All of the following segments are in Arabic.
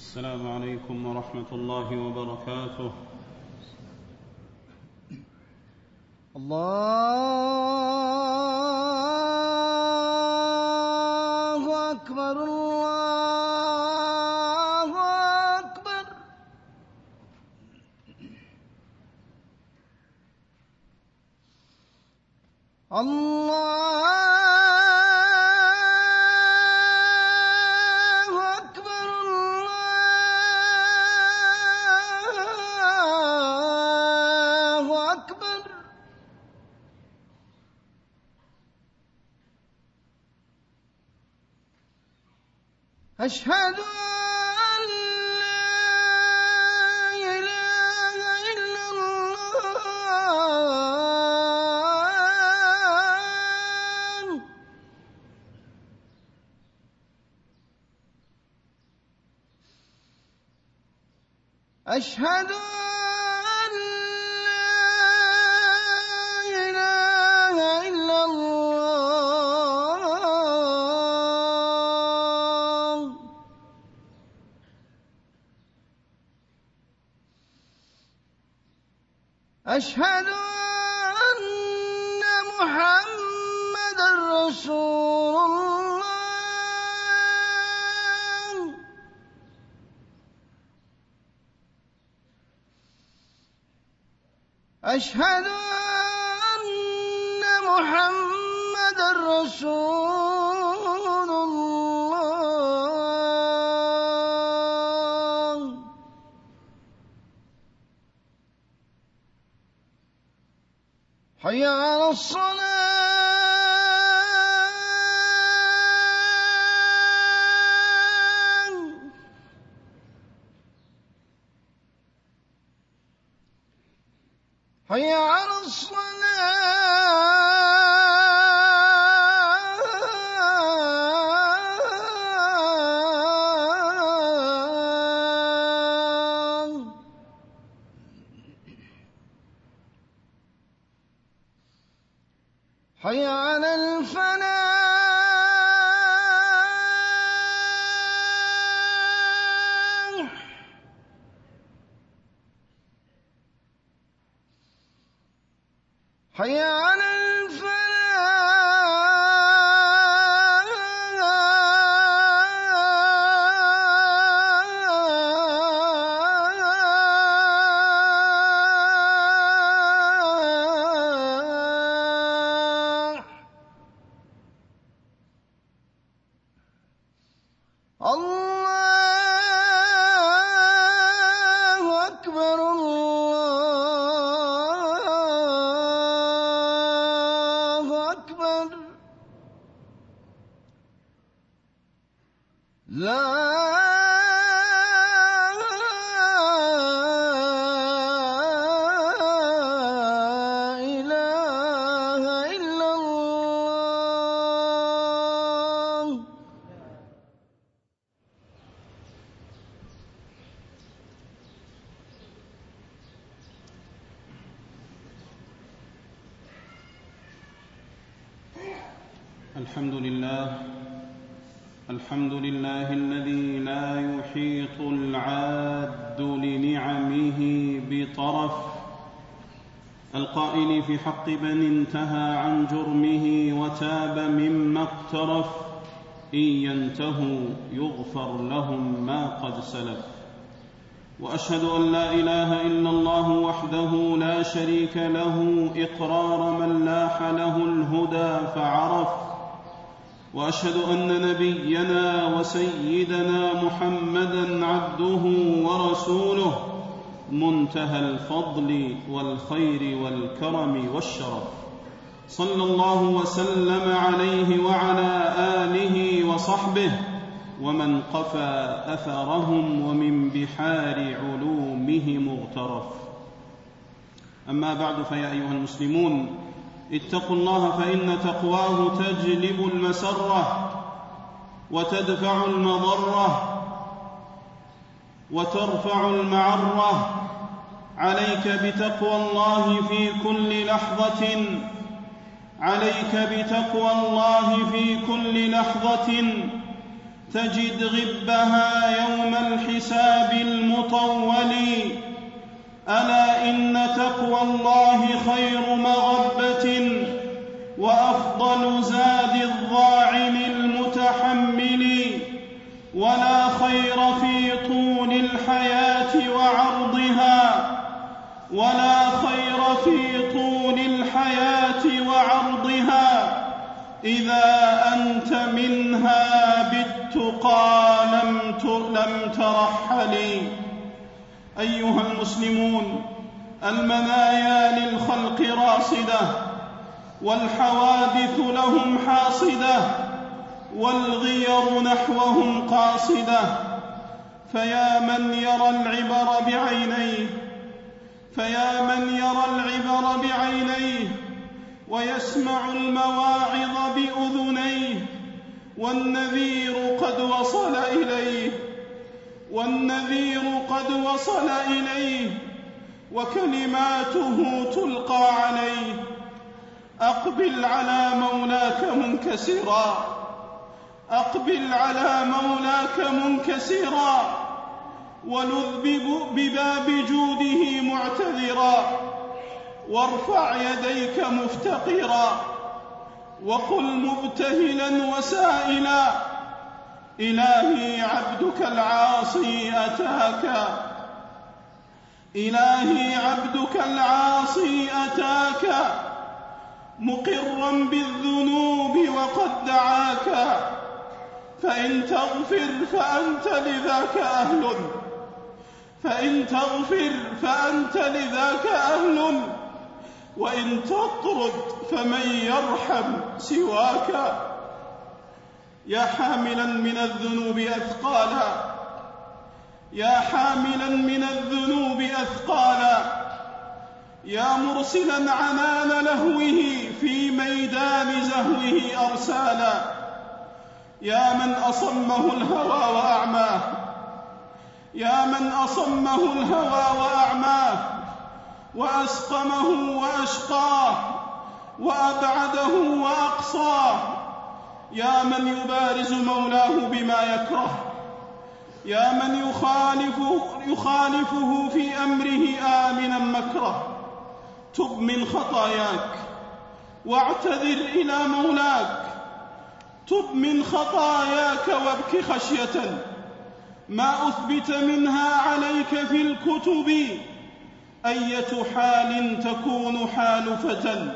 السلام عليكم ورحمة الله وبركاته. الله أكبر الله أكبر. الله أكبر الله أكبر. أشهد أن لا إله إلا الله. أشهد أن لا إله إلا الله. أشهد أن محمدًا رسول الله. أشهد أن محمدًا رسول الله. حي على الصلاة. حي على الصلاة. حي على الفلاح. حي على الفلاح. الله أكبر الله أكبر. لا إله إلا الله. الحمد لله الذي لا يحيط العاد لنعمه بطرف، القائل في حق من انتهى عن جرمه وتاب مما اقترف: إن ينتهوا يغفر لهم ما قد سلف. وأشهد أن لا إله إلا الله وحده لا شريك له إقرار من لاح له الهدى فعرف. وأشهد أن نبينا وسيدنا محمدًا عبده ورسوله، منتهى الفضل والخير والكرم والشرف، صلى الله وسلم عليه وعلى آله وصحبه ومن قفى أثرهم ومن بحار علومه مغترف. أما بعد، فيا أيها المسلمون، اتقوا الله، فإن تقواه تجلب المسرة وتدفع المضرة وترفع المعرة. عليك بتقوى الله في كل لحظة، عليك بتقوى الله في كل لحظة تجد غبها يوم الحساب الحساب المطول. ألا إن تقوى الله خير مغبة وأفضل زاد الضاعن المتحمل. ولا خير في طول الحياة وعرضها، ولا خير في طول الحياة وعرضها إذا أنت منها بالتقى لم ترحل. أيها المسلمون، المنايا للخلق راصدة، والحوادث لهم حاصدة، والغير نحوهم قاصدة. فيا من يرى العبر بعينيه ويسمع المواعظ بأذنيه، والنذير قد وصل إليه وكلماته تلقى عليه. أقبل على مولاك منكسرا ولذ بباب جوده معتذرا، وارفع يديك مفتقرا وقل مبتهلا وسائلا: إلهي عبدك العاصي أتاك مقرا بالذنوب وقد دعاك، فإن تغفر فأنت لذاك أهل، وإن تطرد فمن يرحم سواك. يا حاملا من الذنوب أثقالا، يا مرسلا عنان لهوه في ميدان زهوه أرسالا، يا من أصمه الهوى وأعماه وأسقمه وأشقاه وأبعده وأقصاه، يا من يبارز مولاه بما يكره، يا من يخالفه في أمره آمنا مكره. تب من خطاياك واعتذر إلى مولاك، تب من خطاياك وابك خشية ما أثبت منها عليك في الكتب. أية حال تكون حال فتى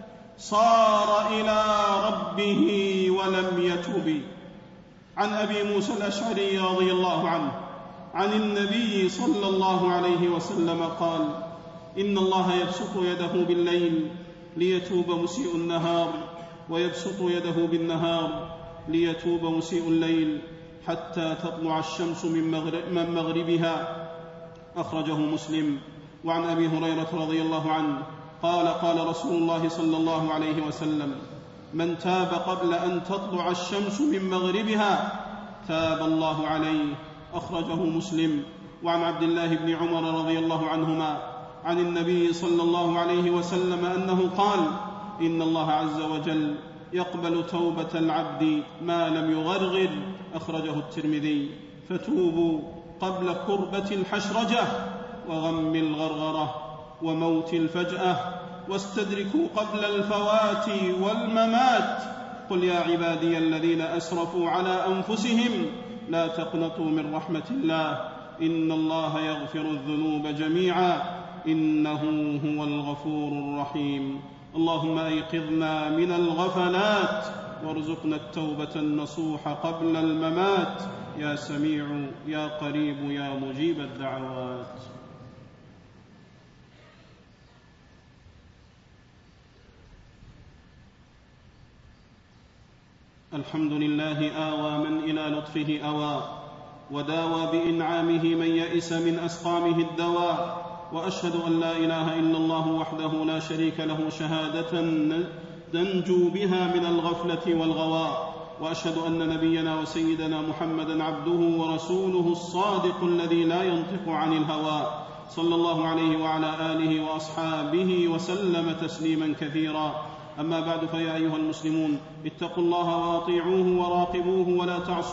صار إلى ربه ولم يتب. عن أبي موسى الأشعري رضي الله عنه عن النبي صلى الله عليه وسلم قال: إن الله يبسط يده بالليل ليتوب مسيء النهار، ويبسط يده بالنهار ليتوب مسيء الليل، حتى تطلع الشمس من مغربها. أخرجه مسلم. وعن أبي هريرة رضي الله عنه قال: قال رسول الله صلى الله عليه وسلم: من تاب قبل أن تطلع الشمس من مغربها تاب الله عليه. أخرجه مسلم. وعن عبد الله بن عمر رضي الله عنهما عن النبي صلى الله عليه وسلم أنه قال: إن الله عز وجل يقبل توبة العبد ما لم يغرغر. أخرجه الترمذي. فتوبوا قبل كربة الحشرجة وغم الغرغرة وموت الفجأة، واستدركوا قبل الفوات والممات. قل يا عبادي الذين أسرفوا على أنفسهم لا تقنطوا من رحمة الله، إن الله يغفر الذنوب جميعا إنه هو الغفور الرحيم. اللهم أيقظنا من الغفلات وارزقنا التوبة النصوح قبل الممات، يا سميع يا قريب يا مجيب الدعوات. الحمد لله آوى من إلى لطفه أوى، وداوى بإنعامه من يئس من أسقامه الدواء. وأشهد أن لا إله إلا الله وحده لا شريك له شهادة ننجو بها من الغفلة والغواء. وأشهد أن نبينا وسيدنا محمدًا عبده ورسوله الصادق الذي لا ينطق عن الهوى، صلى الله عليه وعلى آله وأصحابه وسلم تسليمًا كثيرا. أما بعد، فيا أيها المسلمون، اتقوا الله وأطيعوه وراقبوه ولا تعصوه،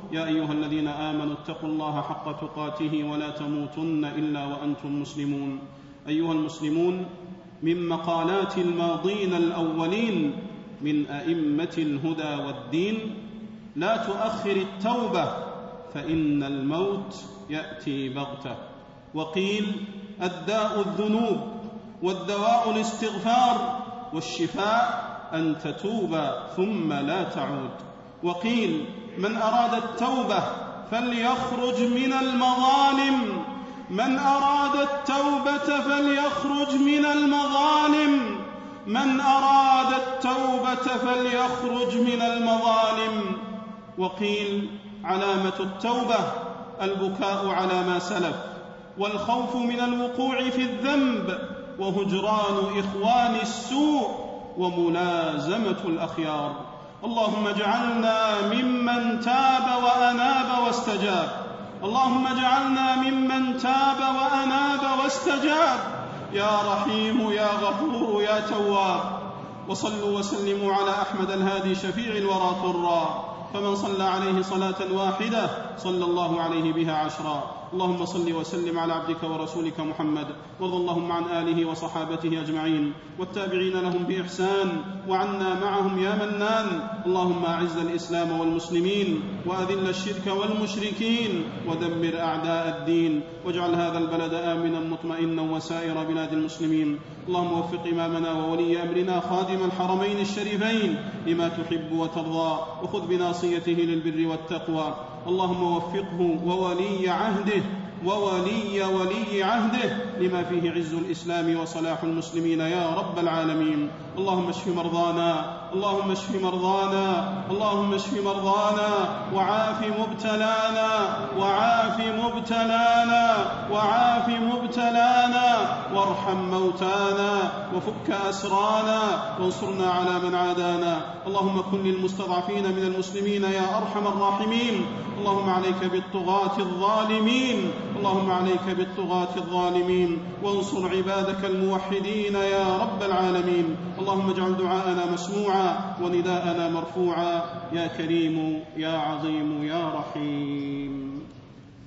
يا أيها الذين آمنوا اتقوا الله حق تقاته ولا تموتن إلا وأنتم مسلمون. أيها المسلمون، من مقالات الماضين الأولين من أئمة الهدى والدين: لا تؤخر التوبة فإن الموت يأتي بغتة. وقيل: الداء الذنوب والدواء الاستغفار والشفاء أن تتوب ثم لا تعود. وقيل: من أراد التوبة فليخرج من المظالم، من أراد التوبة فليخرج من المظالم، من أراد التوبة فليخرج من المظالم. وقيل: علامة التوبة البكاء على ما سلف، والخوف من الوقوع في الذنب، وهجران إخوان السوء، وملازمة الأخيار. اللهم اجعلنا ممن تاب وأناب واستجاب، اللهم اجعلنا ممن تاب وأناب واستجاب، يا رحيم يا غفور يا تواب. وصلوا وسلموا على أحمد الهادي شفيع الورى طرا، فمن صلى عليه صلاة واحدة صلى الله عليه بها عشرا. اللهم صل وسلم على عبدك ورسولك محمد، وارض اللهم عن آله وصحابته أجمعين والتابعين لهم بإحسان، وعنا معهم يا منان. اللهم أعز الإسلام والمسلمين، وأذل الشرك والمشركين، ودمر أعداء الدين، واجعل هذا البلد آمنا مطمئنا وسائر بلاد المسلمين. اللهم وفق إمامنا وولي أمرنا خادم الحرمين الشريفين لما تحب وترضى، وخذ بناصيته للبر والتقوى. اللهم وفقه وولي عهده لما فيه عز الإسلام وصلاح المسلمين يا رب العالمين. اللهم اشف مرضانا، اللهم اشف مرضانا، اللهم اشف مرضانا، وعاف مبتلانا، وعاف مبتلانا، وعاف مبتلانا، وارحم موتانا، وفك أسرانا، وانصرنا على من عادانا. اللهم كن للمستضعفين من المسلمين يا أرحم الراحمين. اللهم عليك بالطغاة الظالمين، اللهم عليك بالطغاة الظالمين، وانصر عبادك الموحدين يا رب العالمين. اللهم اجعل دعاءنا مسموعا ونداءنا مرفوعا، يا كريم يا عظيم يا رحيم.